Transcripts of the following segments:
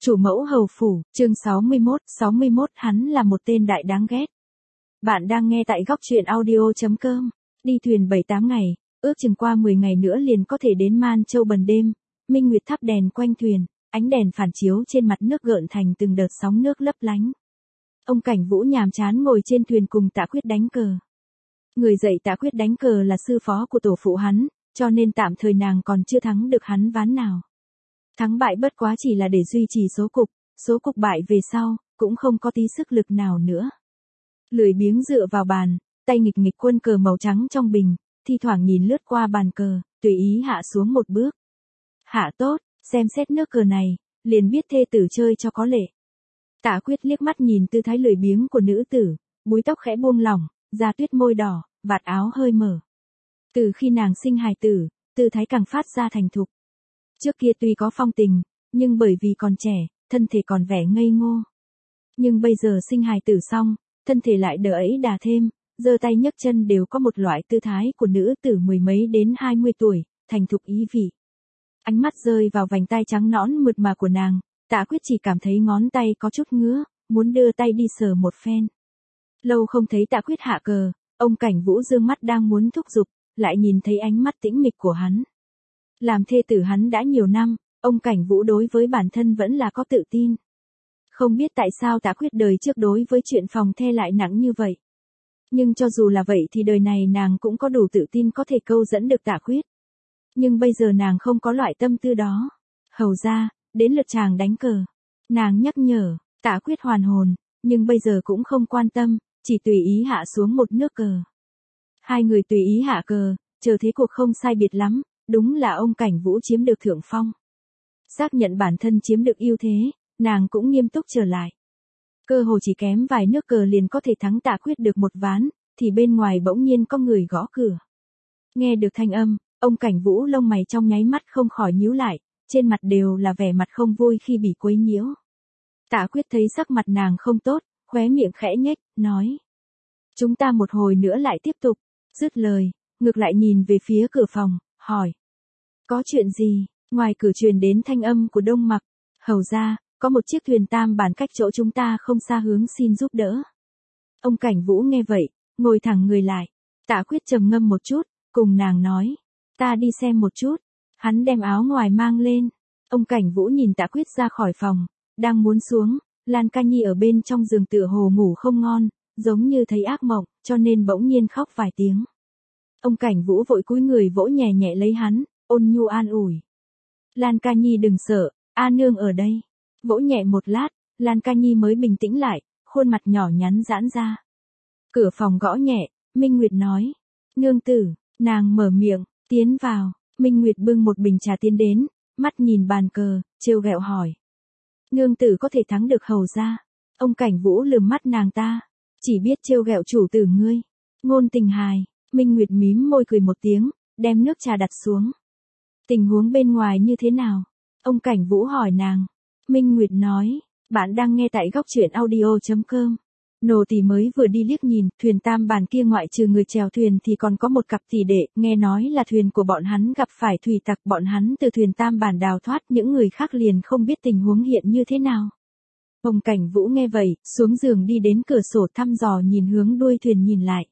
Chủ mẫu hầu phủ, chương 61 hắn là một tên đại đáng ghét. Bạn đang nghe tại góc truyện audio.com. Đi thuyền 7-8 ngày, ước chừng qua 10 ngày nữa liền có thể đến Man Châu bần đêm. Minh nguyệt thắp đèn quanh thuyền, ánh đèn phản chiếu trên mặt nước gợn thành từng đợt sóng nước lấp lánh. Ông Cảnh Vũ nhàm chán ngồi trên thuyền cùng Tạ Quyết đánh cờ. Người dạy Tạ Quyết đánh cờ là sư phó của tổ phụ hắn, cho nên tạm thời nàng còn chưa thắng được hắn ván nào. Thắng bại bất quá chỉ là để duy trì số cục bại về sau, cũng không có tí sức lực nào nữa. Lười biếng dựa vào bàn, tay nghịch nghịch quân cờ màu trắng trong bình, thi thoảng nhìn lướt qua bàn cờ, tùy ý hạ xuống một bước. Hạ tốt, xem xét nước cờ này, liền biết thê tử chơi cho có lệ. Tạ Quyết liếc mắt nhìn tư thái lười biếng của nữ tử, búi tóc khẽ buông lỏng, da tuyết môi đỏ, vạt áo hơi mở. Từ khi nàng sinh hài tử, tư thái càng phát ra thành thục. Trước kia tuy có phong tình, nhưng bởi vì còn trẻ, thân thể còn vẻ ngây ngô. Nhưng bây giờ sinh hài tử xong, thân thể lại đỡ ấy đà thêm, giơ tay nhấc chân đều có một loại tư thái của nữ tử mười mấy đến 20 tuổi, thành thục ý vị. Ánh mắt rơi vào vành tay trắng nõn mượt mà của nàng, Tạ Quyết chỉ cảm thấy ngón tay có chút ngứa, muốn đưa tay đi sờ một phen. Lâu không thấy Tạ Quyết hạ cờ, ông Cảnh Vũ dương mắt đang muốn thúc giục, lại nhìn thấy ánh mắt tĩnh mịch của hắn. Làm thê tử hắn đã nhiều năm, ông Cảnh Vũ đối với bản thân vẫn là có tự tin. Không biết tại sao Tạ Quyết đời trước đối với chuyện phòng the lại nặng như vậy. Nhưng cho dù là vậy thì đời này nàng cũng có đủ tự tin có thể câu dẫn được Tạ Quyết. Nhưng bây giờ nàng không có loại tâm tư đó. Hầu ra, đến lượt chàng đánh cờ. Nàng nhắc nhở, Tạ Quyết hoàn hồn, nhưng bây giờ cũng không quan tâm, chỉ tùy ý hạ xuống một nước cờ. Hai người tùy ý hạ cờ, chờ thế cuộc không sai biệt lắm. Đúng là ông Cảnh Vũ chiếm được thượng phong. Xác nhận bản thân chiếm được ưu thế, nàng cũng nghiêm túc trở lại. Cơ hồ chỉ kém vài nước cờ liền có thể thắng Tạ Quyết được một ván, thì bên ngoài bỗng nhiên có người gõ cửa. Nghe được thanh âm, ông Cảnh Vũ lông mày trong nháy mắt không khỏi nhíu lại, trên mặt đều là vẻ mặt không vui khi bị quấy nhiễu. Tạ Quyết thấy sắc mặt nàng không tốt, khóe miệng khẽ nhếch, nói. Chúng ta một hồi nữa lại tiếp tục. Dứt lời, ngược lại nhìn về phía cửa phòng, hỏi. Có chuyện gì? Ngoài cửa truyền đến thanh âm của Đông Mặc. Hầu ra, có một chiếc thuyền tam bản cách chỗ chúng ta không xa hướng xin giúp đỡ. Ông Cảnh Vũ nghe vậy, ngồi thẳng người lại. Tạ Quyết trầm ngâm một chút, cùng nàng nói. Ta đi xem một chút. Hắn đem áo ngoài mang lên. Ông Cảnh Vũ nhìn Tạ Quyết ra khỏi phòng, đang muốn xuống. Lan Ca Nhi ở bên trong giường tựa hồ ngủ không ngon, giống như thấy ác mộng, cho nên bỗng nhiên khóc vài tiếng. Ông Cảnh Vũ vội cúi người vỗ nhẹ nhẹ lấy hắn, ôn nhu an ủi. Lan Ca Nhi đừng sợ, A nương ở đây. Vỗ nhẹ một lát, Lan Ca Nhi mới bình tĩnh lại, khuôn mặt nhỏ nhắn giãn ra. Cửa phòng gõ nhẹ, Minh Nguyệt nói. Nương tử, nàng mở miệng, tiến vào. Minh Nguyệt bưng một bình trà tiến đến, mắt nhìn bàn cờ, trêu ghẹo hỏi. Nương tử có thể thắng được hầu ra. Ông Cảnh Vũ lườm mắt nàng ta, chỉ biết trêu ghẹo chủ tử ngươi. Ngôn tình hài. Minh Nguyệt mím môi cười một tiếng, đem nước trà đặt xuống. Tình huống bên ngoài như thế nào? Ông Cảnh Vũ hỏi nàng. Minh Nguyệt nói, bạn đang nghe tại góc truyện audio.com. Nô tỳ mới vừa đi liếc nhìn, thuyền tam bản kia ngoại trừ người chèo thuyền thì còn có một cặp tỷ đệ, nghe nói là thuyền của bọn hắn gặp phải thủy tặc, bọn hắn từ thuyền tam bản đào thoát, những người khác liền không biết tình huống hiện như thế nào. Ông Cảnh Vũ nghe vậy, xuống giường đi đến cửa sổ thăm dò nhìn hướng đuôi thuyền nhìn lại.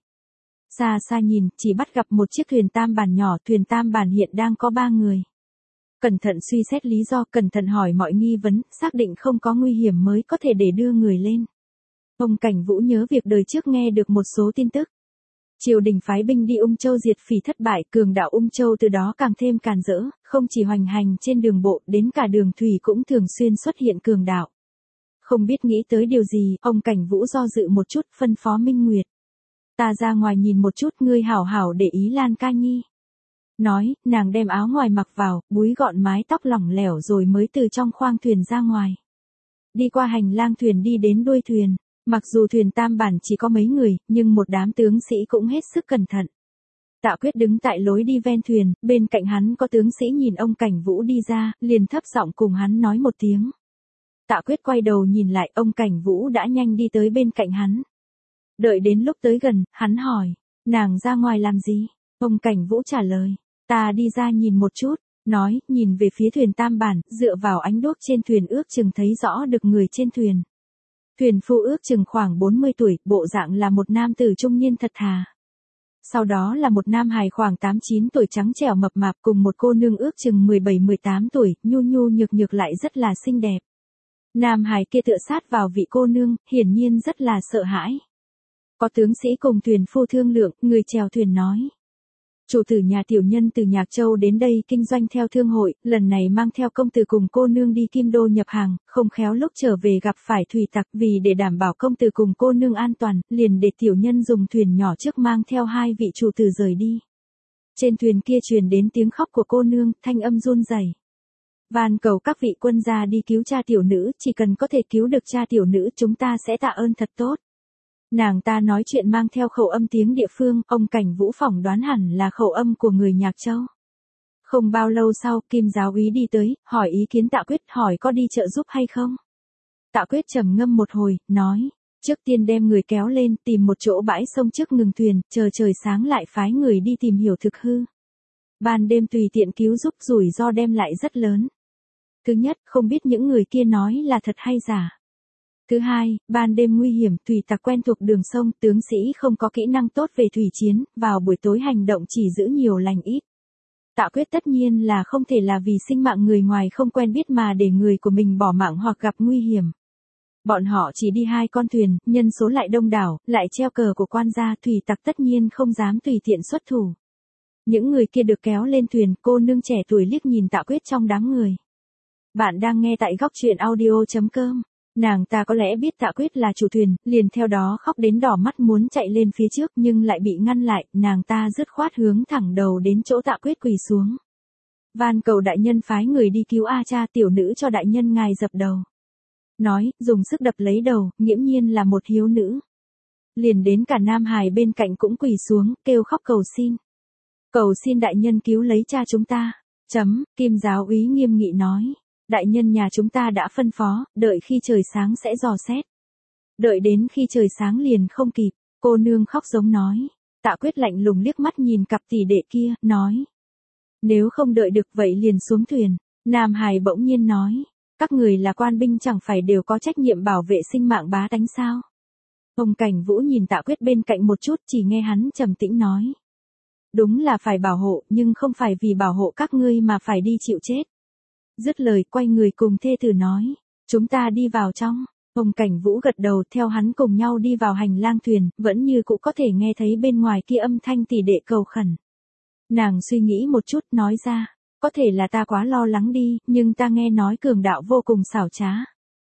Xa xa nhìn, chỉ bắt gặp một chiếc thuyền tam bản nhỏ, thuyền tam bản hiện đang có 3 người. Cẩn thận suy xét lý do, cẩn thận hỏi mọi nghi vấn, xác định không có nguy hiểm mới có thể để đưa người lên. Ông Cảnh Vũ nhớ việc đời trước nghe được một số tin tức. Triều đình phái binh đi Ung Châu diệt phỉ thất bại, cường đạo Ung Châu từ đó càng thêm càn rỡ, không chỉ hoành hành trên đường bộ, đến cả đường thủy cũng thường xuyên xuất hiện cường đạo. Không biết nghĩ tới điều gì, ông Cảnh Vũ do dự một chút, phân phó Minh Nguyệt. Ta ra ngoài nhìn một chút, ngươi hảo hảo để ý Lan Ca Nhi. Nói, nàng đem áo ngoài mặc vào, búi gọn mái tóc lỏng lẻo rồi mới từ trong khoang thuyền ra ngoài. Đi qua hành lang thuyền đi đến đuôi thuyền, mặc dù thuyền tam bản chỉ có mấy người, nhưng một đám tướng sĩ cũng hết sức cẩn thận. Tạ Quyết đứng tại lối đi ven thuyền, bên cạnh hắn có tướng sĩ nhìn ông Cảnh Vũ đi ra, liền thấp giọng cùng hắn nói một tiếng. Tạ Quyết quay đầu nhìn lại, ông Cảnh Vũ đã nhanh đi tới bên cạnh hắn. Đợi đến lúc tới gần, hắn hỏi, nàng ra ngoài làm gì? Ông Cảnh Vũ trả lời, ta đi ra nhìn một chút. Nói, nhìn về phía thuyền tam bản, dựa vào ánh đuốc trên thuyền ước chừng thấy rõ được người trên thuyền. Thuyền phu ước chừng khoảng 40 tuổi, bộ dạng là một nam tử trung niên thật thà. Sau đó là một nam hài khoảng 8-9 tuổi trắng trẻo mập mạp cùng một cô nương ước chừng 17-18 tuổi, nhu nhu nhược nhược lại rất là xinh đẹp. Nam hài kia tựa sát vào vị cô nương, hiển nhiên rất là sợ hãi. Có tướng sĩ cùng thuyền phu thương lượng, người chèo thuyền nói. Chủ tử nhà tiểu nhân từ Nhạc Châu đến đây kinh doanh theo thương hội, lần này mang theo công tử cùng cô nương đi Kim Đô nhập hàng, không khéo lúc trở về gặp phải thủy tặc, vì để đảm bảo công tử cùng cô nương an toàn, liền để tiểu nhân dùng thuyền nhỏ trước mang theo hai vị chủ tử rời đi. Trên thuyền kia truyền đến tiếng khóc của cô nương, thanh âm run rẩy. Van cầu các vị quân gia đi cứu cha tiểu nữ, chỉ cần có thể cứu được cha tiểu nữ chúng ta sẽ tạ ơn thật tốt. Nàng ta nói chuyện mang theo khẩu âm tiếng địa phương, ông Cảnh Vũ phỏng đoán hẳn là khẩu âm của người Nhạc Châu. Không bao lâu sau, Kim giáo úy đi tới, hỏi ý kiến Tạ Quyết, hỏi có đi trợ giúp hay không. Tạ Quyết trầm ngâm một hồi, nói, trước tiên đem người kéo lên, tìm một chỗ bãi sông trước ngừng thuyền, chờ trời sáng lại phái người đi tìm hiểu thực hư. Ban đêm tùy tiện cứu giúp rủi ro đem lại rất lớn. Thứ nhất, không biết những người kia nói là thật hay giả. Thứ hai, ban đêm nguy hiểm, thủy tặc quen thuộc đường sông, tướng sĩ không có kỹ năng tốt về thủy chiến, vào buổi tối hành động chỉ giữ nhiều lành ít. Tạ Quyết tất nhiên là không thể là vì sinh mạng người ngoài không quen biết mà để người của mình bỏ mạng hoặc gặp nguy hiểm. Bọn họ chỉ đi 2 con thuyền, nhân số lại đông đảo, lại treo cờ của quan gia, thủy tặc tất nhiên không dám tùy tiện xuất thủ. Những người kia được kéo lên thuyền, cô nương trẻ tuổi liếc nhìn Tạ Quyết trong đám người. Bạn đang nghe tại góc truyện audio.com. Nàng ta có lẽ biết Tạ Quyết là chủ thuyền, liền theo đó khóc đến đỏ mắt muốn chạy lên phía trước nhưng lại bị ngăn lại, nàng ta dứt khoát hướng thẳng đầu đến chỗ Tạ Quyết quỳ xuống. Van cầu đại nhân phái người đi cứu A cha tiểu nữ cho đại nhân ngài dập đầu. Nói, dùng sức đập lấy đầu, nghiễm nhiên là một hiếu nữ. Liền đến cả nam hài bên cạnh cũng quỳ xuống, kêu khóc cầu xin. Cầu xin đại nhân cứu lấy cha chúng ta. Kim giáo úy nghiêm nghị nói. Đại nhân nhà chúng ta đã phân phó, đợi khi trời sáng sẽ dò xét. Đợi đến khi trời sáng liền không kịp, cô nương khóc giống nói. Tạ Quyết lạnh lùng liếc mắt nhìn cặp tỷ đệ kia, nói. Nếu không đợi được vậy liền xuống thuyền. Nam hài bỗng nhiên nói. Các người là quan binh chẳng phải đều có trách nhiệm bảo vệ sinh mạng bá tánh sao? Ông Cảnh Vũ nhìn Tạ Quyết bên cạnh một chút, chỉ nghe hắn trầm tĩnh nói. Đúng là phải bảo hộ, nhưng không phải vì bảo hộ các ngươi mà phải đi chịu chết. Dứt lời quay người cùng thê tử nói, chúng ta đi vào trong. Ông Cảnh Vũ gật đầu theo hắn cùng nhau đi vào hành lang thuyền, vẫn như cũng có thể nghe thấy bên ngoài kia âm thanh tỷ đệ cầu khẩn. Nàng suy nghĩ một chút nói ra, có thể là ta quá lo lắng đi, nhưng ta nghe nói cường đạo vô cùng xảo trá.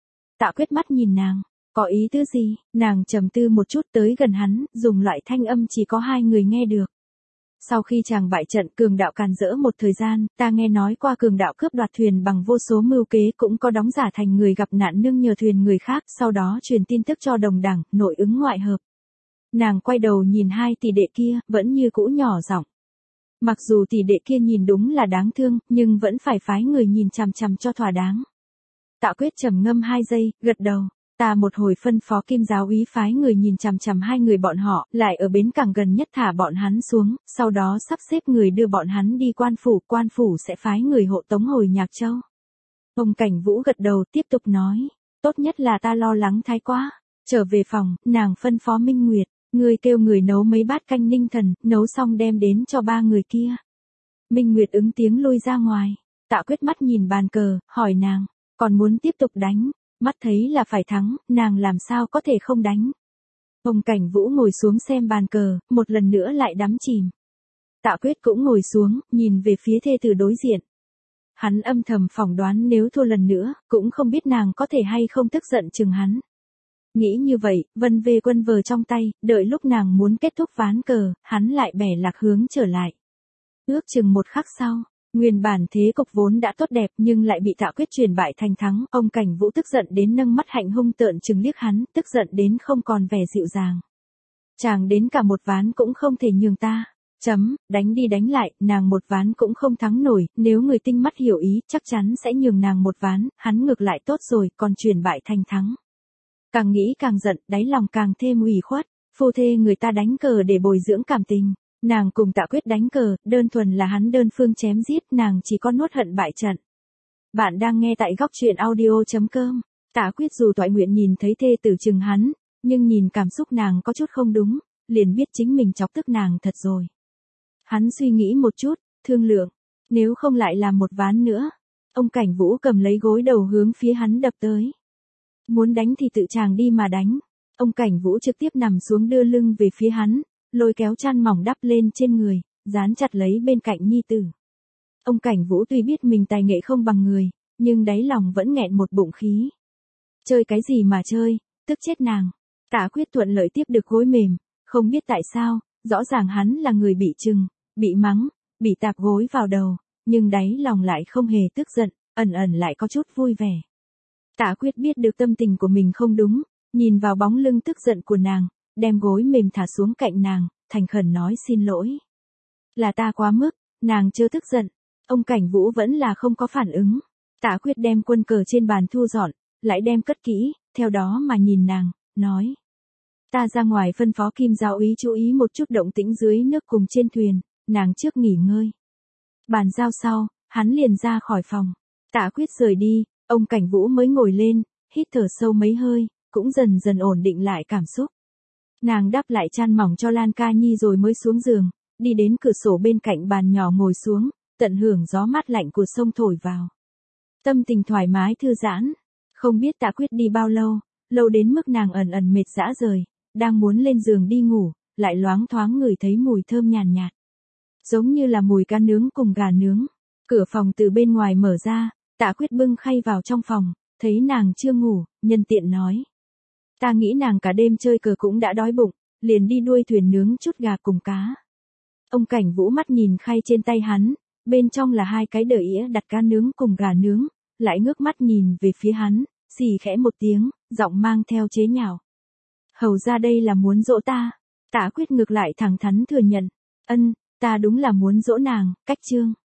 Tạ Quyết mắt nhìn nàng, có ý tứ gì, nàng trầm tư một chút tới gần hắn, dùng loại thanh âm chỉ có 2 người nghe được. Sau khi chàng bại trận cường đạo càn rỡ một thời gian, ta nghe nói qua cường đạo cướp đoạt thuyền bằng vô số mưu kế cũng có đóng giả thành người gặp nạn nương nhờ thuyền người khác, sau đó truyền tin tức cho đồng đảng, nội ứng ngoại hợp. Nàng quay đầu nhìn 2 tỷ đệ kia, vẫn như cũ nhỏ giọng. Mặc dù tỷ đệ kia nhìn đúng là đáng thương, nhưng vẫn phải phái người nhìn chằm chằm cho thỏa đáng. Tạ Quyết trầm ngâm 2 giây, gật đầu. Ta một hồi phân phó Kim giáo úy phái người nhìn chằm chằm 2 người bọn họ, lại ở bến cảng gần nhất thả bọn hắn xuống, sau đó sắp xếp người đưa bọn hắn đi quan phủ sẽ phái người hộ tống hồi Nhạc Châu. Ông Cảnh Vũ gật đầu tiếp tục nói, tốt nhất là ta lo lắng thái quá. Trở về phòng, nàng phân phó Minh Nguyệt, ngươi kêu người nấu mấy bát canh ninh thần, nấu xong đem đến cho 3 người kia. Minh Nguyệt ứng tiếng lui ra ngoài. Tạ Quyết mắt nhìn bàn cờ, hỏi nàng, còn muốn tiếp tục đánh? Mắt thấy là phải thắng, nàng làm sao có thể không đánh. Ông Cảnh Vũ ngồi xuống xem bàn cờ, một lần nữa lại đắm chìm. Tạ Quyết cũng ngồi xuống, nhìn về phía thê tử đối diện. Hắn âm thầm phỏng đoán nếu thua lần nữa, cũng không biết nàng có thể hay không tức giận chừng hắn. Nghĩ như vậy, vân về quân vờ trong tay, đợi lúc nàng muốn kết thúc ván cờ, hắn lại bẻ lạc hướng trở lại. Ước chừng một khắc sau. Nguyên bản thế cục vốn đã tốt đẹp nhưng lại bị Tạ Quyết chuyển bại thành thắng, ông Cảnh Vũ tức giận đến nâng mắt hạnh hung tợn trừng liếc hắn, tức giận đến không còn vẻ dịu dàng. Chàng đến cả một ván cũng không thể nhường ta. Đánh đi đánh lại, nàng một ván cũng không thắng nổi, nếu người tinh mắt hiểu ý, chắc chắn sẽ nhường nàng một ván, hắn ngược lại tốt rồi, còn chuyển bại thành thắng. Càng nghĩ càng giận, đáy lòng càng thêm ủy khuất, phu thê người ta đánh cờ để bồi dưỡng cảm tình. Nàng cùng Tạ Quyết đánh cờ, đơn thuần là hắn đơn phương chém giết, nàng chỉ có nuốt hận bại trận. Bạn đang nghe tại góc truyện audio.com. Tạ Quyết dù toại nguyện nhìn thấy thê tử chừng hắn, nhưng nhìn cảm xúc nàng có chút không đúng, liền biết chính mình chọc tức nàng thật rồi. Hắn suy nghĩ một chút, thương lượng, nếu không lại làm một ván nữa. Ông Cảnh Vũ cầm lấy gối đầu hướng phía hắn đập tới. Muốn đánh thì tự chàng đi mà đánh. Ông Cảnh Vũ trực tiếp nằm xuống đưa lưng về phía hắn, lôi kéo chăn mỏng đắp lên trên người, dán chặt lấy bên cạnh nhi tử. Ông Cảnh Vũ tuy biết mình tài nghệ không bằng người, nhưng đáy lòng vẫn nghẹn một bụng khí. Chơi cái gì mà chơi, tức chết nàng. Tạ Quyết thuận lợi tiếp được gối mềm, không biết tại sao, rõ ràng hắn là người bị trừng, bị mắng, bị tạp gối vào đầu, nhưng đáy lòng lại không hề tức giận, ẩn ẩn lại có chút vui vẻ. Tạ Quyết biết được tâm tình của mình không đúng, nhìn vào bóng lưng tức giận của nàng, đem gối mềm thả xuống cạnh nàng, thành khẩn nói xin lỗi. Là ta quá mức, nàng chưa tức giận. Ông Cảnh Vũ vẫn là không có phản ứng. Tạ Quyết đem quân cờ trên bàn thu dọn, lại đem cất kỹ, theo đó mà nhìn nàng, nói. Ta ra ngoài phân phó Kim giáo úy chú ý một chút động tĩnh dưới nước cùng trên thuyền, nàng trước nghỉ ngơi. Bàn giao sau, hắn liền ra khỏi phòng. Tạ Quyết rời đi, ông Cảnh Vũ mới ngồi lên, hít thở sâu mấy hơi, cũng dần dần ổn định lại cảm xúc. Nàng đắp lại chăn mỏng cho Lan Ca Nhi rồi mới xuống giường, đi đến cửa sổ bên cạnh bàn nhỏ ngồi xuống, tận hưởng gió mát lạnh của sông thổi vào. Tâm tình thoải mái thư giãn, không biết Tạ Quyết đi bao lâu, lâu đến mức nàng ẩn ẩn mệt rã rời, đang muốn lên giường đi ngủ, lại loáng thoáng ngửi thấy mùi thơm nhàn nhạt. Giống như là mùi cá nướng cùng gà nướng. Cửa phòng từ bên ngoài mở ra, Tạ Quyết bưng khay vào trong phòng, thấy nàng chưa ngủ, nhân tiện nói. Ta nghĩ nàng cả đêm chơi cờ cũng đã đói bụng, liền đi đuôi thuyền nướng chút gà cùng cá. Ông Cảnh Vũ mắt nhìn khay trên tay hắn, bên trong là 2 cái đờ ĩa đặt cá nướng cùng gà nướng, lại ngước mắt nhìn về phía hắn, xì khẽ một tiếng, giọng mang theo chế nhạo. Hầu ra đây là muốn dỗ ta. Tạ Quyết ngược lại thẳng thắn thừa nhận. Ta đúng là muốn dỗ nàng, cách chương.